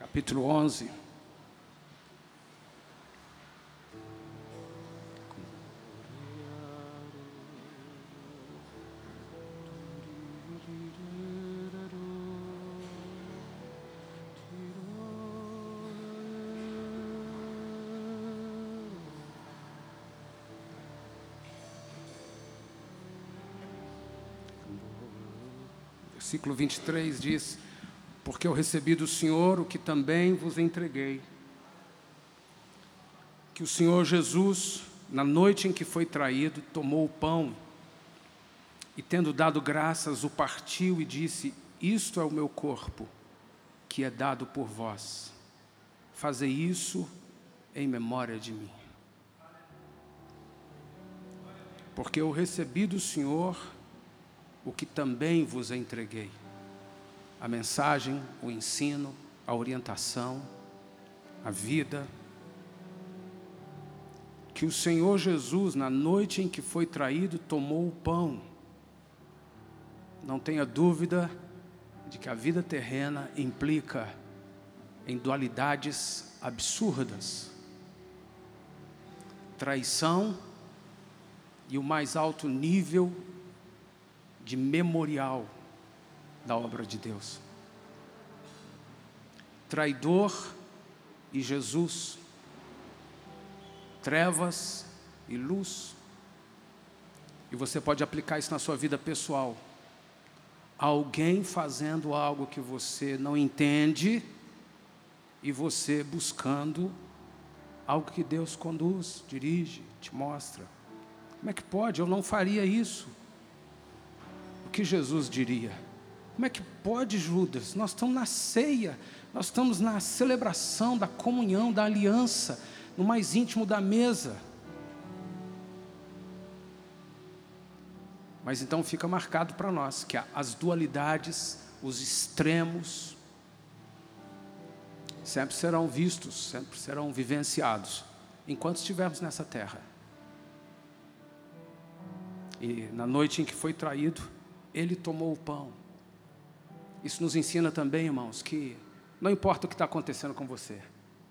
capítulo 11. Versículo 23 diz: porque eu recebi do Senhor o que também vos entreguei, que o Senhor Jesus, na noite em que foi traído, tomou o pão e, tendo dado graças, o partiu e disse: isto é o meu corpo, que é dado por vós. Fazei isso em memória de mim. Porque eu recebi do Senhor o que também vos entreguei. A mensagem, o ensino, a orientação, a vida. Que o Senhor Jesus, na noite em que foi traído, tomou o pão. Não tenha dúvida de que a vida terrena implica em dualidades absurdas. Traição e o mais alto nível de memorial da obra de Deus. Traidor e Jesus. Trevas e luz. E você pode aplicar isso na sua vida pessoal. Alguém fazendo algo que você não entende e você buscando algo que Deus conduz, dirige, te mostra. Como é que pode? Eu não faria isso. O que Jesus diria? Como é que pode, Judas? Nós estamos na ceia, nós estamos na celebração da comunhão, da aliança, no mais íntimo da mesa. Mas então fica marcado para nós que as dualidades, os extremos, sempre serão vistos, sempre serão vivenciados, enquanto estivermos nessa terra. E na noite em que foi traído, Ele tomou o pão. Isso nos ensina também, irmãos, que não importa o que está acontecendo com você.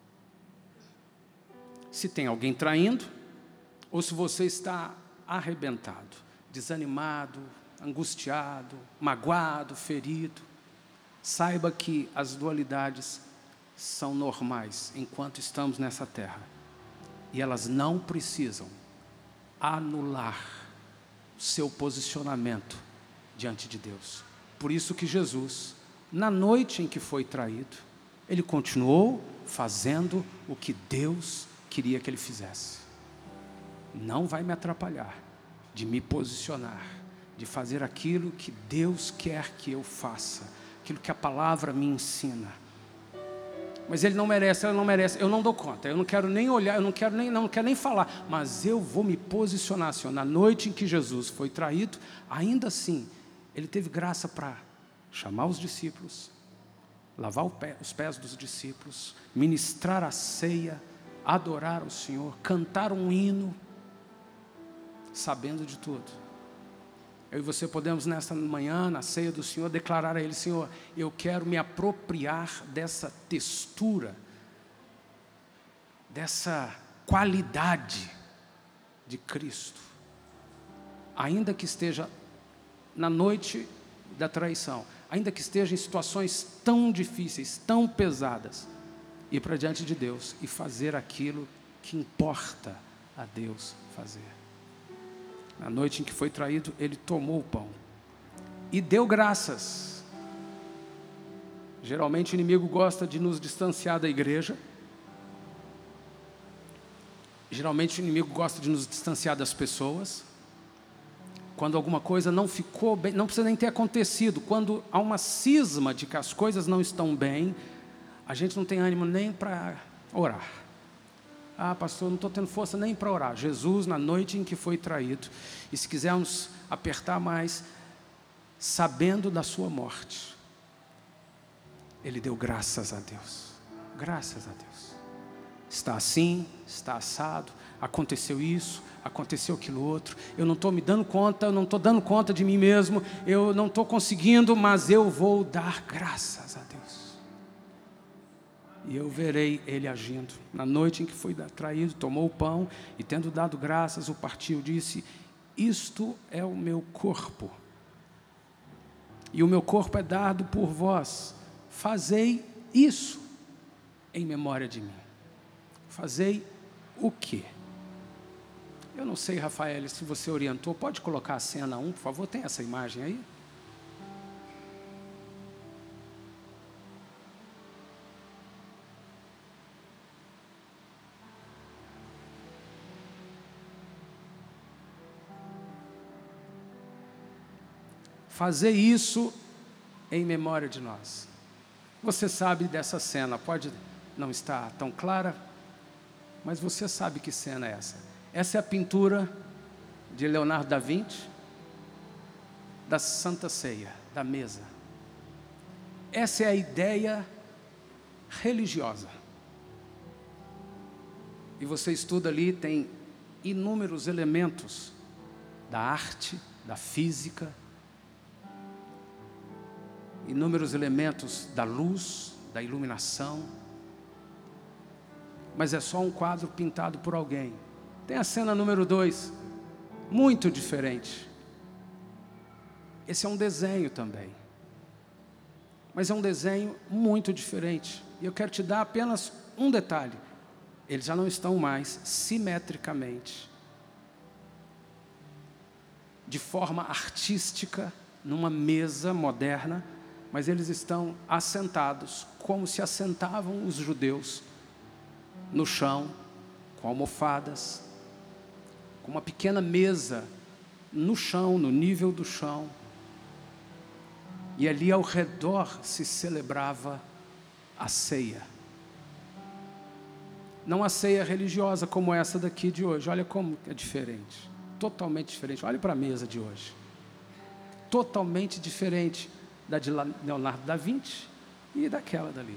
Se tem alguém traindo, ou se você está arrebentado, desanimado, angustiado, magoado, ferido, saiba que as dualidades são normais enquanto estamos nessa terra. E elas não precisam anular o seu posicionamento diante de Deus. Por isso que Jesus, na noite em que foi traído, Ele continuou fazendo o que Deus queria que Ele fizesse. Não vai me atrapalhar de me posicionar, de fazer aquilo que Deus quer que eu faça, aquilo que a palavra me ensina. Mas ele não merece, ela não merece, eu não dou conta, eu não quero nem olhar, eu não quero nem falar, mas eu vou me posicionar, Senhor. Na noite em que Jesus foi traído, ainda assim, Ele teve graça para chamar os discípulos, lavar os pés dos discípulos, ministrar a ceia, adorar o Senhor, cantar um hino, sabendo de tudo. Eu e você podemos nesta manhã, na ceia do Senhor, declarar a Ele: Senhor, eu quero me apropriar dessa textura, dessa qualidade de Cristo, ainda que esteja na noite da traição, ainda que esteja em situações tão difíceis, tão pesadas, ir para diante de Deus e fazer aquilo que importa a Deus fazer. Na noite em que foi traído, Ele tomou o pão e deu graças. Geralmente o inimigo gosta de nos distanciar da igreja. Geralmente o inimigo gosta de nos distanciar das pessoas. Quando alguma coisa não ficou bem, não precisa nem ter acontecido. Quando há uma cisma de que as coisas não estão bem, a gente não tem ânimo nem para orar. Ah, pastor, não estou tendo força nem para orar. Jesus, na noite em que foi traído, e se quisermos apertar mais, sabendo da sua morte, Ele deu graças a Deus. Graças a Deus. Está assim, está assado, aconteceu isso, aconteceu aquilo outro. Eu não estou me dando conta, eu não estou dando conta de mim mesmo, eu não estou conseguindo, mas eu vou dar graças a Deus. e eu verei ele agindo. Na noite em que foi traído, tomou o pão e, tendo dado graças, o partiu. Disse: isto é o meu corpo, e o meu corpo é dado por vós. Fazei isso em memória de mim. Fazei o quê? Eu não sei, Rafael, se você orientou. Pode colocar a cena 1, por favor? Tem essa imagem aí? Fazer isso em memória de nós. Você sabe dessa cena, pode não estar tão clara, mas você sabe que cena é essa. Essa é a pintura de Leonardo da Vinci, da Santa Ceia, da mesa. Essa é a ideia religiosa. E você estuda ali, tem inúmeros elementos da arte, da física, inúmeros elementos da luz, da iluminação, mas é só um quadro pintado por alguém. Tem a cena número 2, muito diferente. Esse é um desenho também, mas é um desenho muito diferente. E eu quero te dar apenas um detalhe: eles já não estão mais simetricamente, de forma artística, numa mesa moderna, mas eles estão assentados, como se assentavam os judeus, no chão, com almofadas, com uma pequena mesa no chão, no nível do chão. E ali ao redor se celebrava a ceia. Não a ceia religiosa como essa daqui de hoje. Olha como é diferente, totalmente diferente. Olha para a mesa de hoje, totalmente diferente da de Leonardo da Vinci e daquela dali.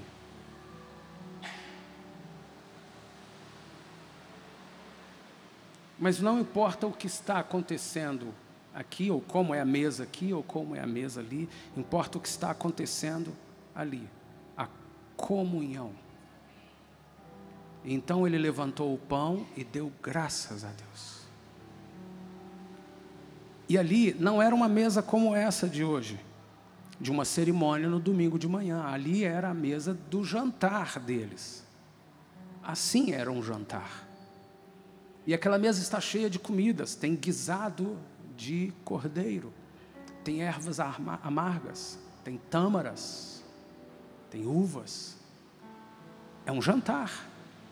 Mas não importa o que está acontecendo aqui, ou como é a mesa aqui, ou como é a mesa ali, importa o que está acontecendo ali, a comunhão. Então ele levantou o pão e deu graças a Deus. E ali não era uma mesa como essa de hoje, de uma cerimônia no domingo de manhã. Ali era a mesa do jantar deles. Assim era um jantar. E aquela mesa está cheia de comidas. Tem guisado de cordeiro, tem ervas amargas, tem tâmaras, tem uvas. É um jantar.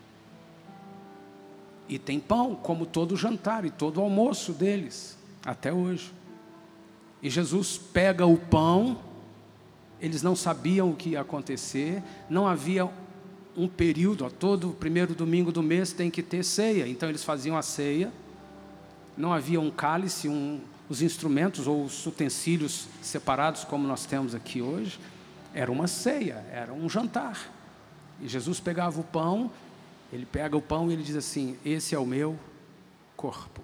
E tem pão, como todo jantar e todo almoço deles, até hoje. E Jesus pega o pão. Eles não sabiam o que ia acontecer, não havia um período, todo o primeiro domingo do mês tem que ter ceia, então eles faziam a ceia, não havia um cálice, os instrumentos ou os utensílios separados como nós temos aqui hoje, era uma ceia, era um jantar. E Jesus pegava o pão, ele pega o pão e ele diz assim: esse é o meu corpo.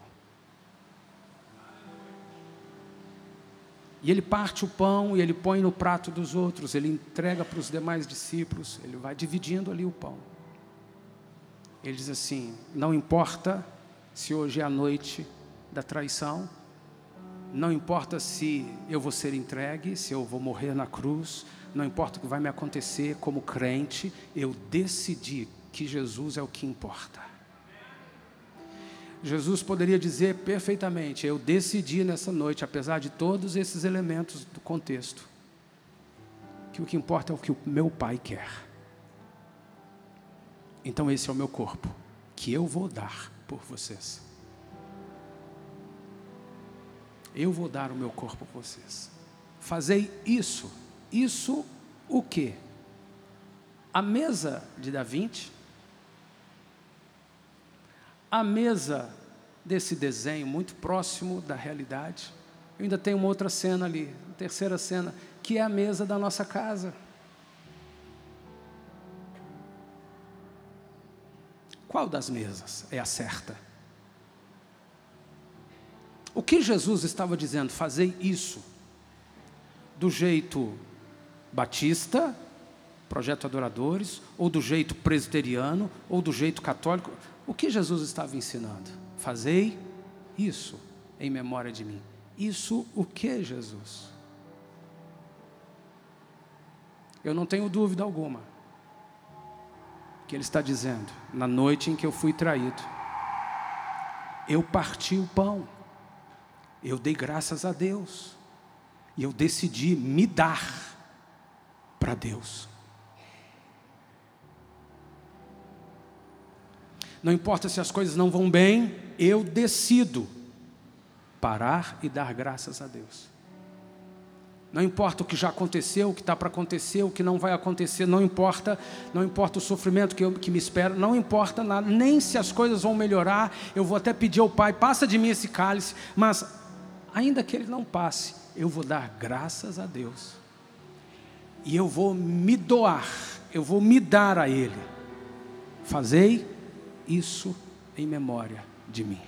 E ele parte o pão e ele põe no prato dos outros, ele entrega para os demais discípulos, ele vai dividindo ali o pão. Ele diz assim: não importa se hoje é a noite da traição, não importa se eu vou ser entregue, se eu vou morrer na cruz, não importa o que vai me acontecer como crente, eu decidi que Jesus é o que importa. Jesus poderia dizer perfeitamente: eu decidi nessa noite, apesar de todos esses elementos do contexto, que o que importa é o que o meu Pai quer. Então esse é o meu corpo, que eu vou dar por vocês. Eu vou dar o meu corpo por vocês. Fazei isso. Isso o quê? A mesa de Da Vinci, a mesa desse desenho muito próximo da realidade. Eu ainda tenho uma outra cena ali, a terceira cena, que é a mesa da nossa casa. Qual das mesas é a certa? O que Jesus estava dizendo? Fazei isso do jeito batista Projeto Adoradores, ou do jeito presbiteriano, ou do jeito católico. O que Jesus estava ensinando? Fazei isso em memória de mim. Isso o que, Jesus? Eu não tenho dúvida alguma que Ele está dizendo: na noite em que eu fui traído, eu parti o pão, eu dei graças a Deus, e eu decidi me dar para Deus. Não importa se as coisas não vão bem, eu decido parar e dar graças a Deus. Não importa o que já aconteceu, o que está para acontecer, o que não vai acontecer, não importa o sofrimento que me espera, não importa nada, nem se as coisas vão melhorar. Eu vou até pedir ao Pai: passa de mim esse cálice, mas ainda que Ele não passe, eu vou dar graças a Deus, e eu vou me doar, eu vou me dar a Ele. Fazei isso em memória de mim.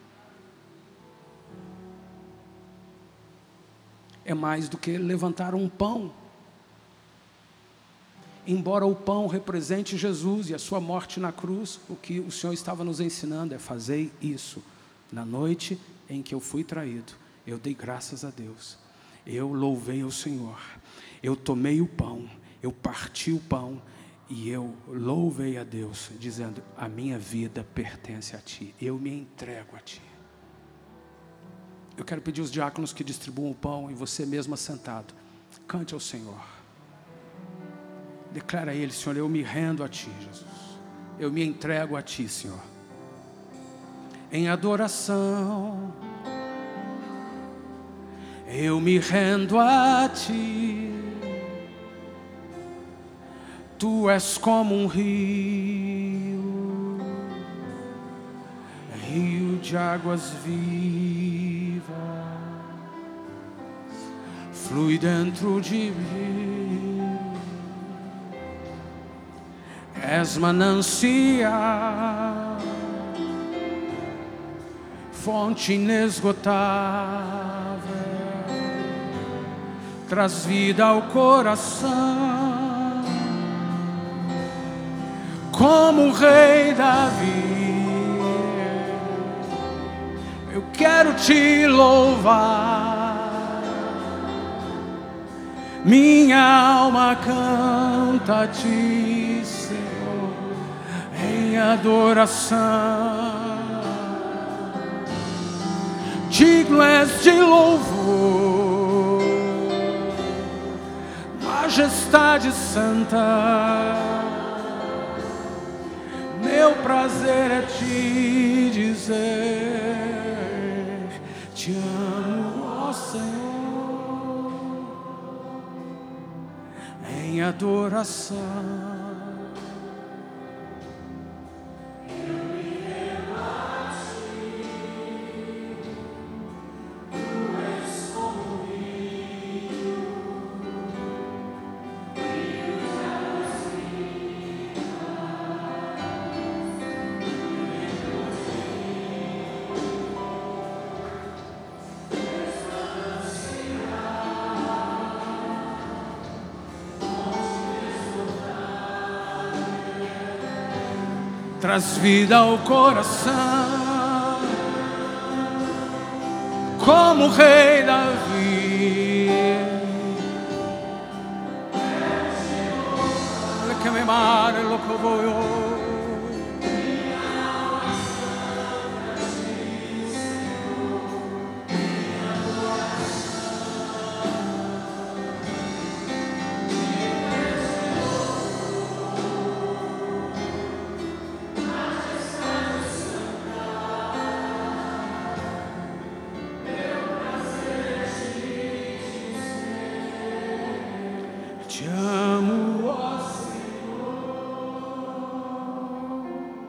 É mais do que levantar um pão. Embora o pão represente Jesus e a sua morte na cruz, o que o Senhor estava nos ensinando é: fazei isso. Na noite em que eu fui traído, eu dei graças a Deus, eu louvei o Senhor, eu tomei o pão, eu parti o pão, e eu louvei a Deus, dizendo: a minha vida pertence a Ti, eu me entrego a Ti. Eu quero pedir aos diáconos que distribuam o pão, e você mesmo assentado, cante ao Senhor. Declara a Ele: Senhor, eu me rendo a Ti, Jesus. Eu me entrego a Ti, Senhor. Em adoração, eu me rendo a Ti. Tu és como um rio, rio de águas vivas, flui dentro de mim. És manancial, fonte inesgotável, traz vida ao coração. Como o rei Davi, eu quero Te louvar. Minha alma canta a Ti, Senhor, em adoração. Digno és de louvor, majestade santa. Meu prazer é Te dizer: Te amo, ó Senhor, em adoração. Traz vida ao coração, como o rei Davi. Que me mare louco voio. Te amo, ó Senhor.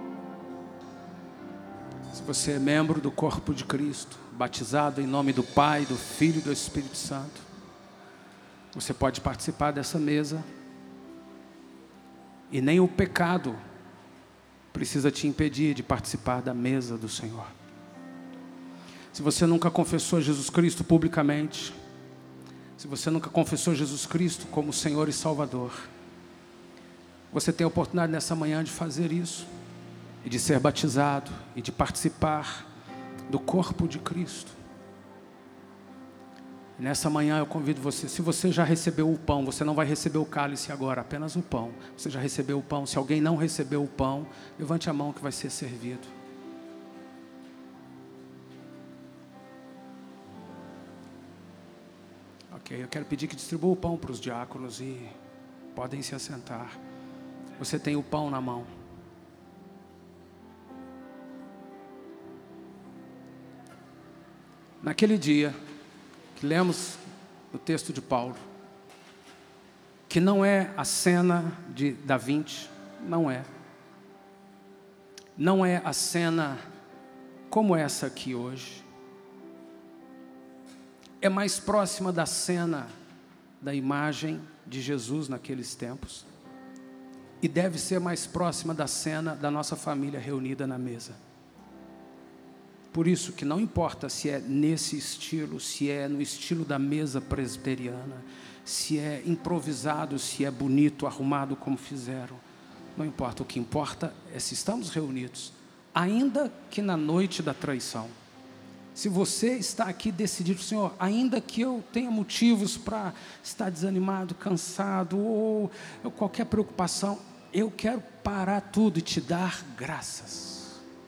Se você é membro do corpo de Cristo, batizado em nome do Pai, do Filho e do Espírito Santo, você pode participar dessa mesa, e nem o pecado precisa te impedir de participar da mesa do Senhor. Se você nunca confessou Jesus Cristo publicamente, se você nunca confessou Jesus Cristo como Senhor e Salvador, você tem a oportunidade nessa manhã de fazer isso, e de ser batizado, e de participar do corpo de Cristo. Nessa manhã eu convido você, se você já recebeu o pão, você não vai receber o cálice agora, apenas o pão. Você já recebeu o pão, se alguém não recebeu o pão, levante a mão que vai ser servido. Ok, eu quero pedir que distribua o pão para os diáconos e podem se assentar. Você tem o pão na mão. Naquele dia que lemos no texto de Paulo, que não é a cena de Da Vinci, não é a cena como essa aqui hoje, é mais próxima da cena da imagem de Jesus naqueles tempos, e deve ser mais próxima da cena da nossa família reunida na mesa. Por isso que não importa se é nesse estilo, se é no estilo da mesa presbiteriana, se é improvisado, se é bonito, arrumado como fizeram. Não importa, o que importa é se estamos reunidos, ainda que na noite da traição. Se você está aqui decidido, Senhor, ainda que eu tenha motivos para estar desanimado, cansado ou qualquer preocupação, eu quero parar tudo e te dar graças.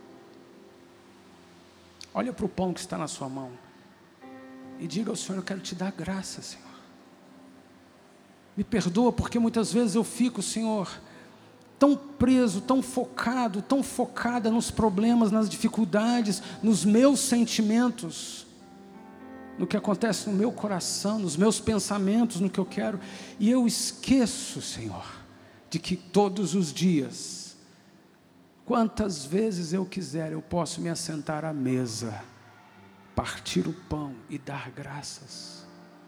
Olha para o pão que está na sua mão e diga ao Senhor: eu quero te dar graça, Senhor. Me perdoa porque muitas vezes eu fico, Senhor, tão preso, tão focado, tão focada nos problemas, nas dificuldades, nos meus sentimentos, no que acontece no meu coração, nos meus pensamentos, no que eu quero. E eu esqueço, Senhor, de que todos os dias, quantas vezes eu quiser, eu posso me assentar à mesa, partir o pão e dar graças.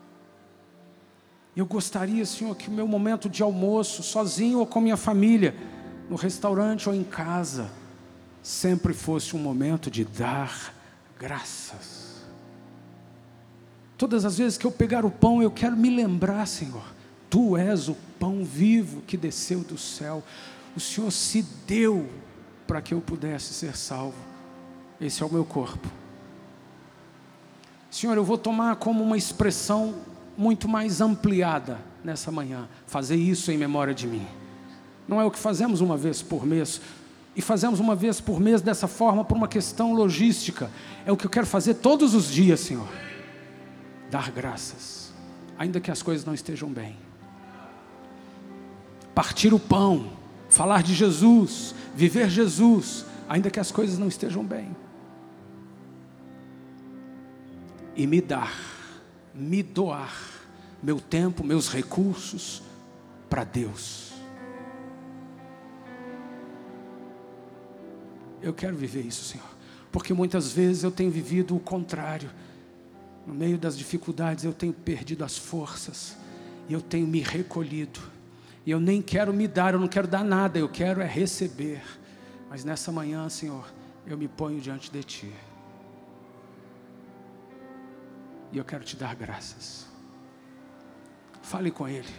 Eu gostaria, Senhor, que o meu momento de almoço, sozinho ou com minha família, no restaurante ou em casa, sempre fosse um momento de dar graças. Todas as vezes que eu pegar o pão, eu quero me lembrar, Senhor, Tu és o pão vivo que desceu do céu. O Senhor se deu para que eu pudesse ser salvo. Esse é o meu corpo. Senhor, eu vou tomar como uma expressão muito mais ampliada nessa manhã, fazer isso em memória de mim. Não é o que fazemos uma vez por mês, e fazemos uma vez por mês dessa forma por uma questão logística. É o que eu quero fazer todos os dias, Senhor. Dar graças, ainda que as coisas não estejam bem. Partir o pão, falar de Jesus, viver Jesus, ainda que as coisas não estejam bem. E me doar meu tempo, meus recursos para Deus. Eu quero viver isso, Senhor, porque muitas vezes eu tenho vivido o contrário. No meio das dificuldades eu tenho perdido as forças, e eu tenho me recolhido, e eu nem quero me dar, eu não quero dar nada, eu quero é receber. Mas nessa manhã, Senhor, eu me ponho diante de Ti, e eu quero Te dar graças. Fale com Ele.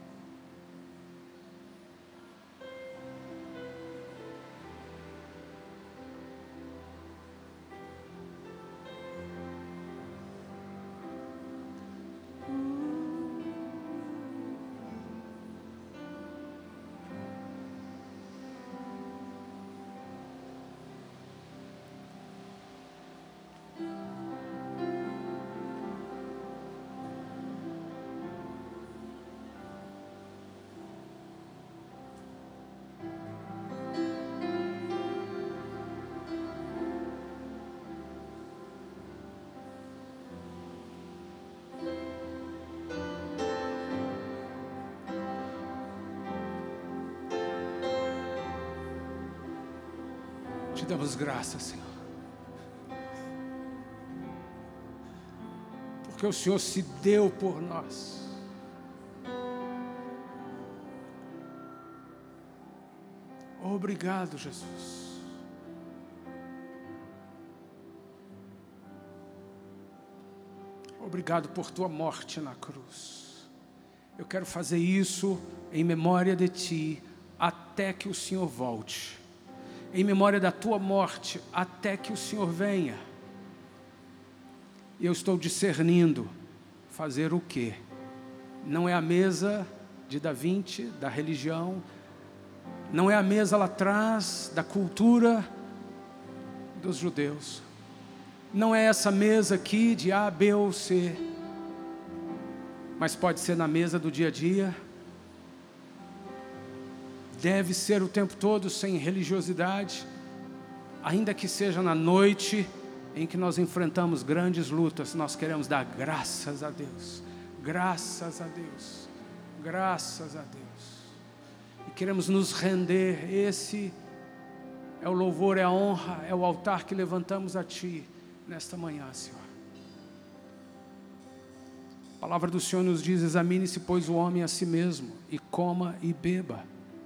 Te damos graças, Senhor, porque o Senhor se deu por nós. Obrigado, Jesus. Obrigado por Tua morte na cruz. Eu quero fazer isso em memória de Ti, a até que o Senhor volte. Em memória da tua morte, até que o Senhor venha. E eu estou discernindo fazer o quê? Não é a mesa de Da Vinci, da religião, não é a mesa lá atrás da cultura dos judeus, não é essa mesa aqui de A, B ou C, mas pode ser na mesa do dia a dia, deve ser o tempo todo sem religiosidade, ainda que seja na noite em que nós enfrentamos grandes lutas, nós queremos dar graças a Deus, graças a Deus, graças a Deus, e queremos nos render. Esse é o louvor, é a honra, é o altar que levantamos a Ti nesta manhã, Senhor. A palavra do Senhor nos diz: examine-se, pois, o homem a si mesmo, e coma e beba.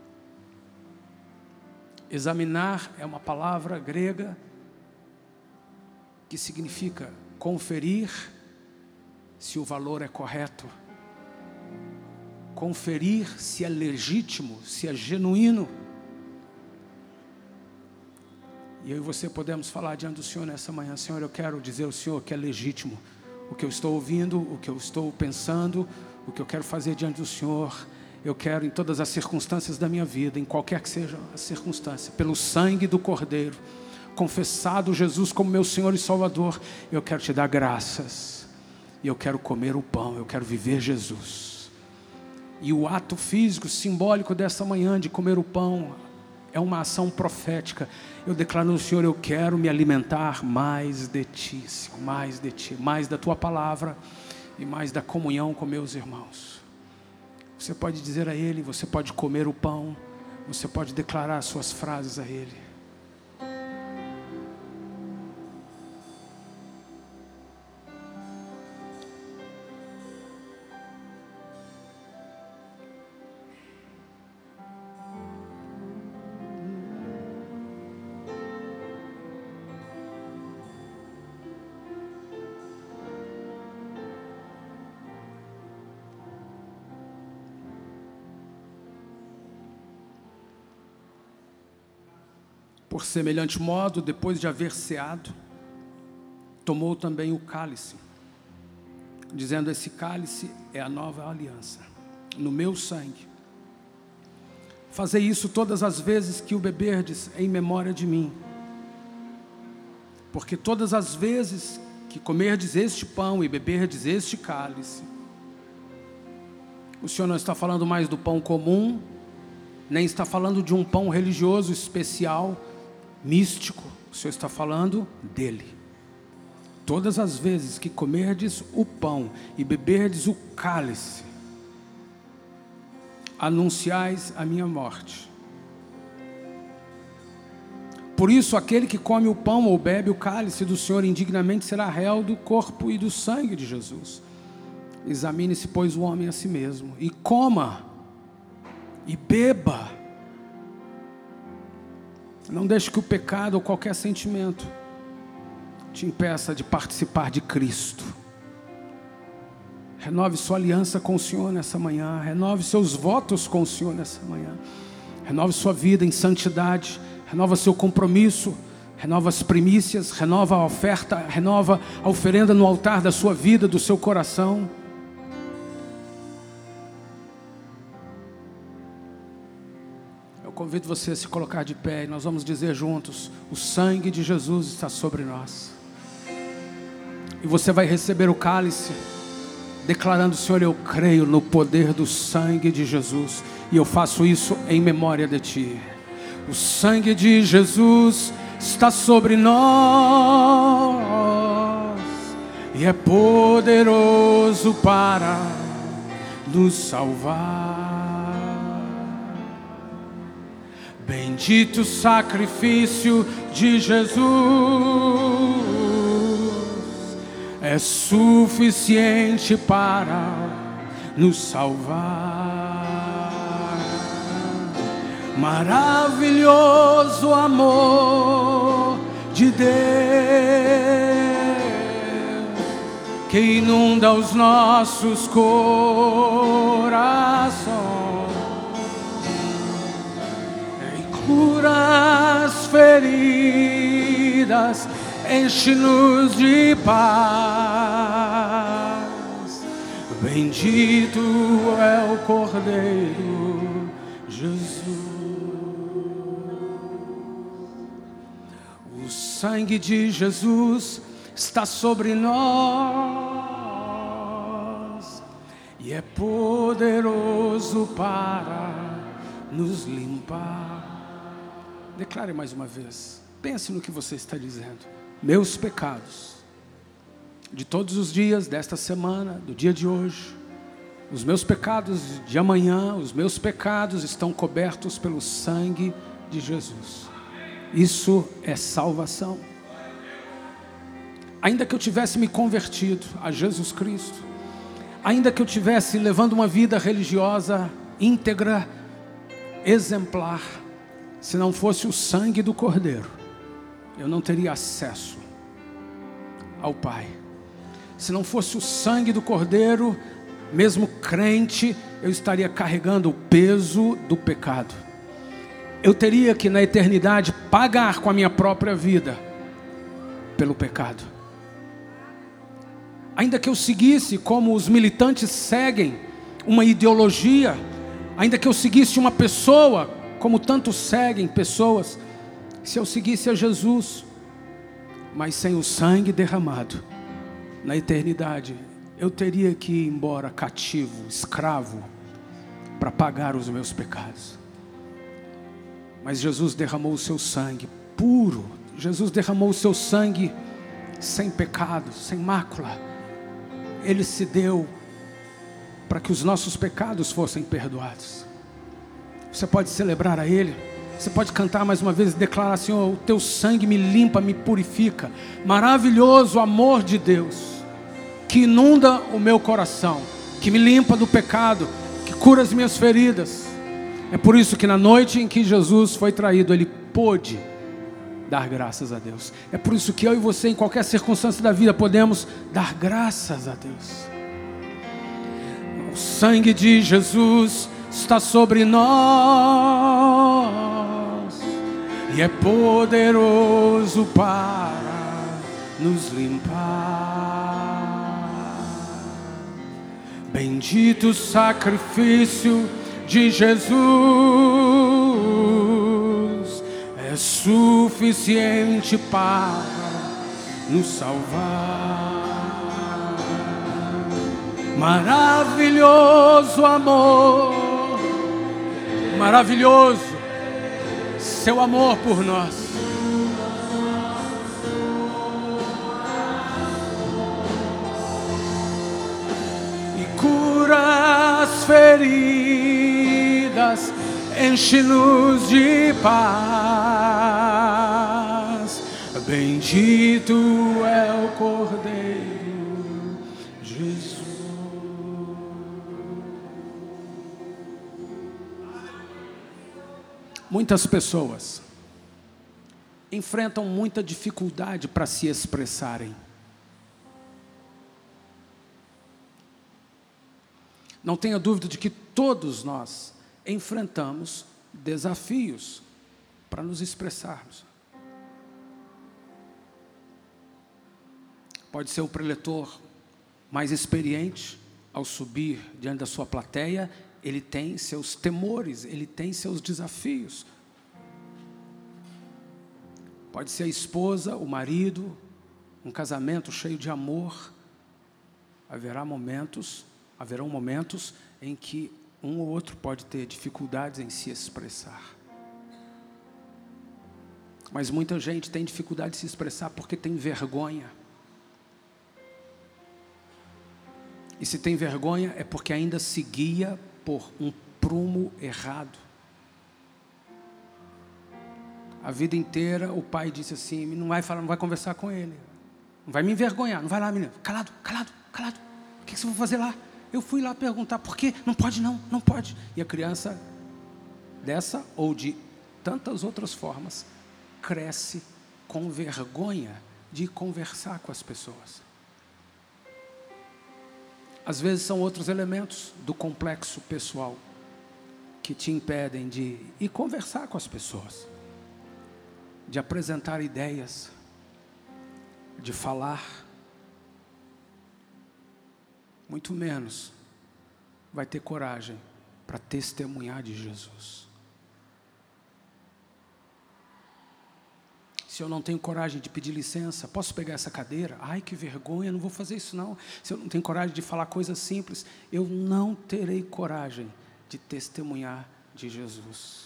Examinar é uma palavra grega que significa conferir se o valor é correto, conferir se é legítimo, se é genuíno. E eu e você podemos falar diante do Senhor nessa manhã: Senhor, eu quero dizer ao Senhor que é legítimo o que eu estou ouvindo, o que eu estou pensando, o que eu quero fazer diante do Senhor. Eu quero, em todas as circunstâncias da minha vida, em qualquer que seja a circunstância, pelo sangue do Cordeiro, confessado Jesus como meu Senhor e Salvador, eu quero te dar graças, e eu quero comer o pão, eu quero viver Jesus. E o ato físico, simbólico dessa manhã de comer o pão, é uma ação profética. Eu declaro no Senhor: eu quero me alimentar mais de Ti, Senhor, mais de Ti, mais da Tua palavra e mais da comunhão com meus irmãos. Você pode dizer a Ele, você pode comer o pão, você pode declarar suas frases a Ele. Por semelhante modo, depois de haver ceado, tomou também o cálice, dizendo: esse cálice é a nova aliança, no meu sangue. Fazei isso todas as vezes que o beberdes em memória de mim. Porque todas as vezes que comerdes este pão e beberdes este cálice, o Senhor não está falando mais do pão comum, nem está falando de um pão religioso especial, místico. O Senhor está falando dele. Todas as vezes que comerdes o pão e beberdes o cálice, anunciais a minha morte. Por isso, aquele que come o pão ou bebe o cálice do Senhor indignamente será réu do corpo e do sangue de Jesus. Examine-se, pois, o homem a si mesmo, e coma e beba. Não deixe que o pecado ou qualquer sentimento te impeça de participar de Cristo. Renove sua aliança com o Senhor nessa manhã. Renove seus votos com o Senhor nessa manhã. Renove sua vida em santidade. Renova seu compromisso. Renova as primícias. Renova a oferta. Renova a oferenda no altar da sua vida, do seu coração. Convido você a se colocar de pé e nós vamos dizer juntos: o sangue de Jesus está sobre nós. E você vai receber o cálice, declarando: Senhor, eu creio no poder do sangue de Jesus, e eu faço isso em memória de Ti. O sangue de Jesus está sobre nós, e é poderoso para nos salvar. Bendito sacrifício de Jesus, é suficiente para nos salvar. Maravilhoso amor de Deus, que inunda os nossos corações. cura as feridas, enche-nos de paz. Bendito é o Cordeiro Jesus. O sangue de Jesus está sobre nós e é poderoso para nos limpar. Declare mais uma vez. Pense no que você está dizendo. Meus pecados de todos os dias desta semana, do dia de hoje, os meus pecados de amanhã, os meus pecados estão cobertos pelo sangue de Jesus. Isso é salvação. Ainda que eu tivesse me convertido a Jesus Cristo, ainda que eu tivesse levando uma vida religiosa íntegra, exemplar, se não fosse o sangue do Cordeiro, eu não teria acesso ao Pai. Se não fosse o sangue do Cordeiro, mesmo crente, eu estaria carregando o peso do pecado. Eu teria que na eternidade pagar com a minha própria vida pelo pecado. Ainda que eu seguisse como os militantes seguem uma ideologia, ainda que eu seguisse uma pessoa como tantos seguem pessoas, se eu seguisse a Jesus, mas sem o sangue derramado, na eternidade eu teria que ir embora cativo, escravo, para pagar os meus pecados. Mas Jesus derramou o seu sangue puro, Jesus derramou o seu sangue sem pecado, sem mácula. Ele se deu para que os nossos pecados fossem perdoados. Você pode celebrar a Ele, você pode cantar mais uma vez e declarar: Senhor, o teu sangue me limpa, me purifica. Maravilhoso amor de Deus, que inunda o meu coração, que me limpa do pecado, que cura as minhas feridas. É por isso que na noite em que Jesus foi traído, Ele pôde dar graças a Deus. É por isso que eu e você, em qualquer circunstância da vida, podemos dar graças a Deus. O sangue de Jesus está sobre nós e é poderoso para nos limpar. Bendito o sacrifício de Jesus, é suficiente para nos salvar. Maravilhoso amor, maravilhoso seu amor por nós. E cura as feridas, enche-nos de paz. Bendito é o Cordeiro Jesus. Muitas pessoas enfrentam muita dificuldade para se expressarem. Não tenha dúvida de que todos nós enfrentamos desafios para nos expressarmos. Pode ser o preletor mais experiente, ao subir diante da sua plateia, ele tem seus temores, ele tem seus desafios. Pode ser a esposa, o marido, um casamento cheio de amor. Haverão momentos em que um ou outro pode ter dificuldades em se expressar. Mas muita gente tem dificuldade de se expressar porque tem vergonha. E se tem vergonha é porque ainda se guia por um prumo errado. A vida inteira o pai disse assim: não vai falar, não vai conversar com ele, não vai me envergonhar, não vai lá, menino, calado. O que você vai fazer lá? Eu fui lá perguntar por quê? Não pode não, não pode. E a criança, dessa ou de tantas outras formas, cresce com vergonha de conversar com as pessoas. Às vezes são outros elementos do complexo pessoal. que te impedem de ir conversar com as pessoas, de apresentar ideias, de falar, muito menos vai ter coragem para testemunhar de Jesus. Se eu não tenho coragem de pedir licença, posso pegar essa cadeira? Ai, que vergonha, não vou fazer isso não. Se eu não tenho coragem de falar coisas simples, eu não terei coragem de testemunhar de Jesus.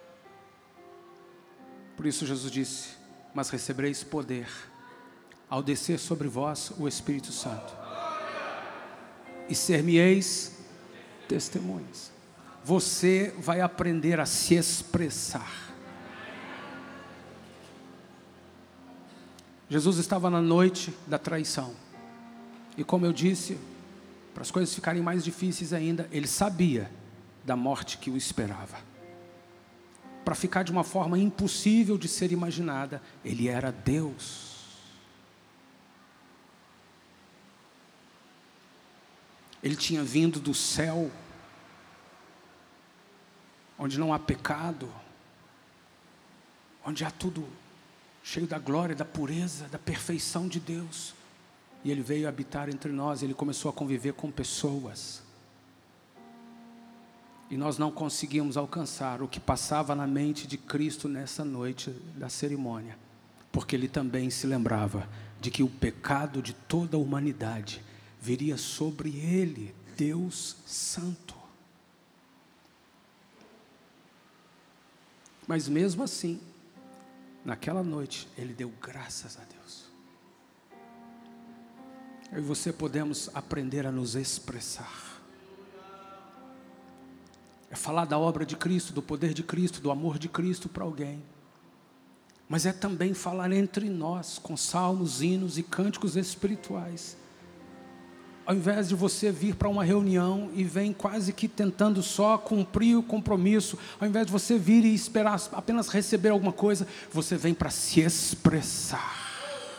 Por isso Jesus disse: mas recebereis poder ao descer sobre vós o Espírito Santo, e ser-me-eis testemunhas. Você vai aprender a se expressar. Jesus estava na noite da traição, e como eu disse, para as coisas ficarem mais difíceis ainda, ele sabia da morte que o esperava. Para ficar de uma forma impossível de ser imaginada, ele era Deus. Ele tinha vindo do céu, onde não há pecado, onde há tudo cheio da glória, da pureza, da perfeição de Deus. E ele veio habitar entre nós, ele começou a conviver com pessoas. E nós não conseguimos alcançar o que passava na mente de Cristo nessa noite da cerimônia, porque ele também se lembrava de que o pecado de toda a humanidade viria sobre ele, Deus Santo. Mas mesmo assim, naquela noite, ele deu graças a Deus. Eu e você podemos aprender a nos expressar. É falar da obra de Cristo, do poder de Cristo, do amor de Cristo para alguém. Mas é também falar entre nós, com salmos, hinos e cânticos espirituais. Ao invés de você vir para uma reunião e vem quase que tentando só cumprir o compromisso, ao invés de você vir e esperar apenas receber alguma coisa, você vem para se expressar.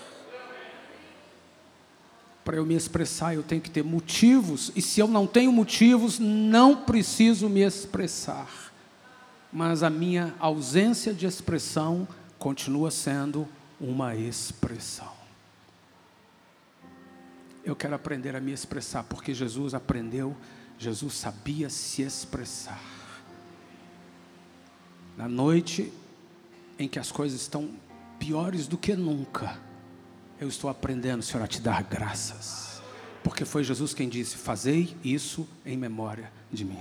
Para eu me expressar, eu tenho que ter motivos, e se eu não tenho motivos, não preciso me expressar. Mas a minha ausência de expressão continua sendo uma expressão. Eu quero aprender a me expressar, porque Jesus aprendeu, Jesus sabia se expressar. Na noite em que as coisas estão piores do que nunca, eu estou aprendendo, Senhor, a te dar graças, porque foi Jesus quem disse: fazei isso em memória de mim.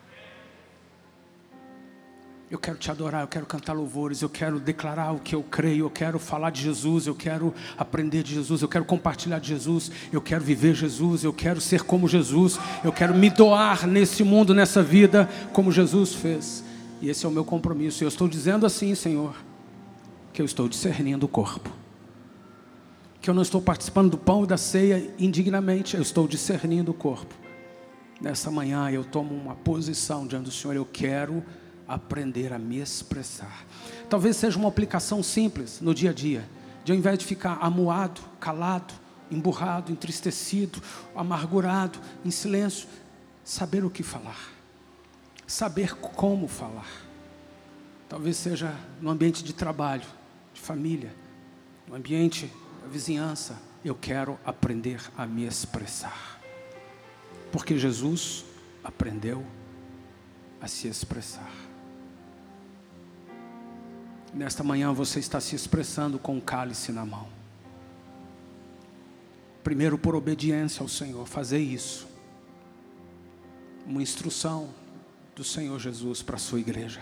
Eu quero te adorar, eu quero cantar louvores, eu quero declarar o que eu creio, eu quero falar de Jesus, eu quero aprender de Jesus, eu quero compartilhar de Jesus, eu quero viver Jesus, eu quero ser como Jesus, eu quero me doar nesse mundo, nessa vida, como Jesus fez. E esse é o meu compromisso. Eu estou dizendo assim, Senhor, que eu estou discernindo o corpo, que eu não estou participando do pão e da ceia indignamente, eu estou discernindo o corpo. Nessa manhã eu tomo uma posição diante do Senhor, eu quero aprender a me expressar. Talvez seja uma aplicação simples no dia a dia, de ao invés de ficar amuado, calado, emburrado, entristecido, amargurado, em silêncio, saber o que falar, saber como falar. Talvez seja no ambiente de trabalho, de família, no ambiente da vizinhança. Eu quero aprender a me expressar, porque Jesus aprendeu a se expressar. Nesta manhã você está se expressando com um cálice na mão. Primeiro, por obediência ao Senhor, fazer isso. Uma instrução do Senhor Jesus para a sua igreja.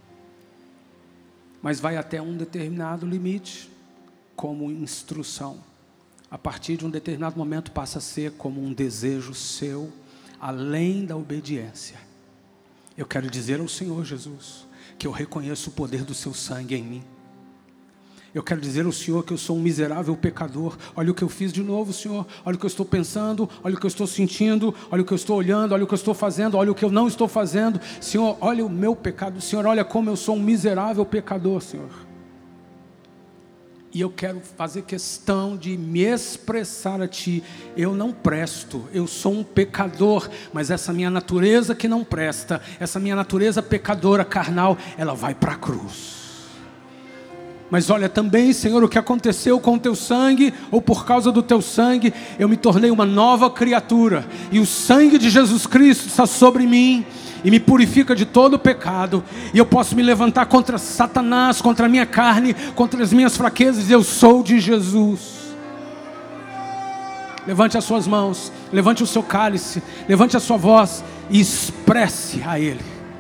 Mas vai até um determinado limite, como instrução. A partir de um determinado momento passa a ser como um desejo seu, além da obediência. Eu quero dizer ao Senhor Jesus que eu reconheço o poder do seu sangue em mim. Eu quero dizer ao Senhor que eu sou um miserável pecador. Olha o que eu fiz de novo, Senhor. Olha o que eu estou pensando, olha o que eu estou sentindo, olha o que eu estou olhando, olha o que eu estou fazendo, olha o que eu não estou fazendo. Senhor, olha o meu pecado. Senhor, olha como eu sou um miserável pecador, Senhor. E eu quero fazer questão de me expressar a Ti. Eu não presto, eu sou um pecador, mas essa minha natureza que não presta, essa minha natureza pecadora, carnal, ela vai para a cruz. Mas olha também, Senhor, o que aconteceu com o Teu sangue, ou por causa do Teu sangue, eu me tornei uma nova criatura. E o sangue de Jesus Cristo está sobre mim e me purifica de todo o pecado. E eu posso me levantar contra Satanás, contra a minha carne, contra as minhas fraquezas. Eu sou de Jesus. Levante as suas mãos, levante o seu cálice, levante a sua voz e expresse a Ele.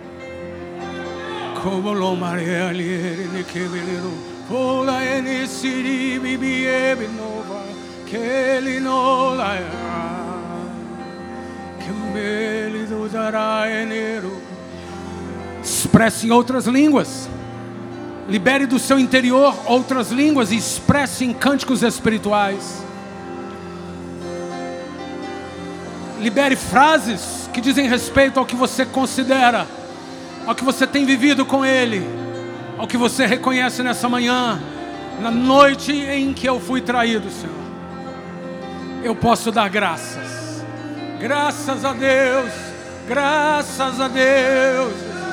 Como Ola enisiri bibi ebinova keli nola kemeli do daraenero. Expresse em outras línguas. Libere do seu interior outras línguas e expresse em cânticos espirituais. Libere frases que dizem respeito ao que você considera, ao que você tem vivido com Ele, ao que você reconhece nessa manhã, na noite em que eu fui traído, Senhor. Eu posso dar graças. Graças a Deus. Graças a Deus.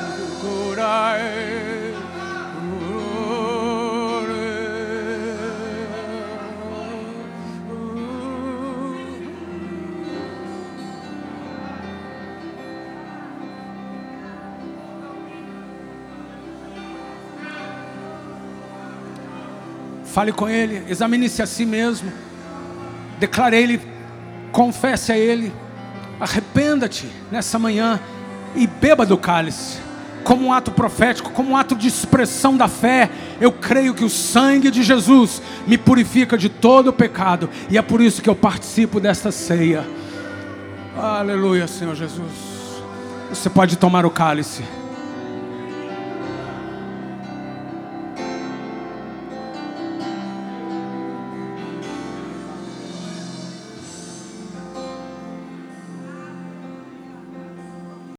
Fale com Ele, examine-se a si mesmo, declare a Ele, confesse a Ele, arrependa-te nessa manhã e beba do cálice, como um ato profético, como um ato de expressão da fé. Eu creio que o sangue de Jesus me purifica de todo o pecado, e é por isso que eu participo desta ceia. Aleluia, Senhor Jesus. Você pode tomar o cálice.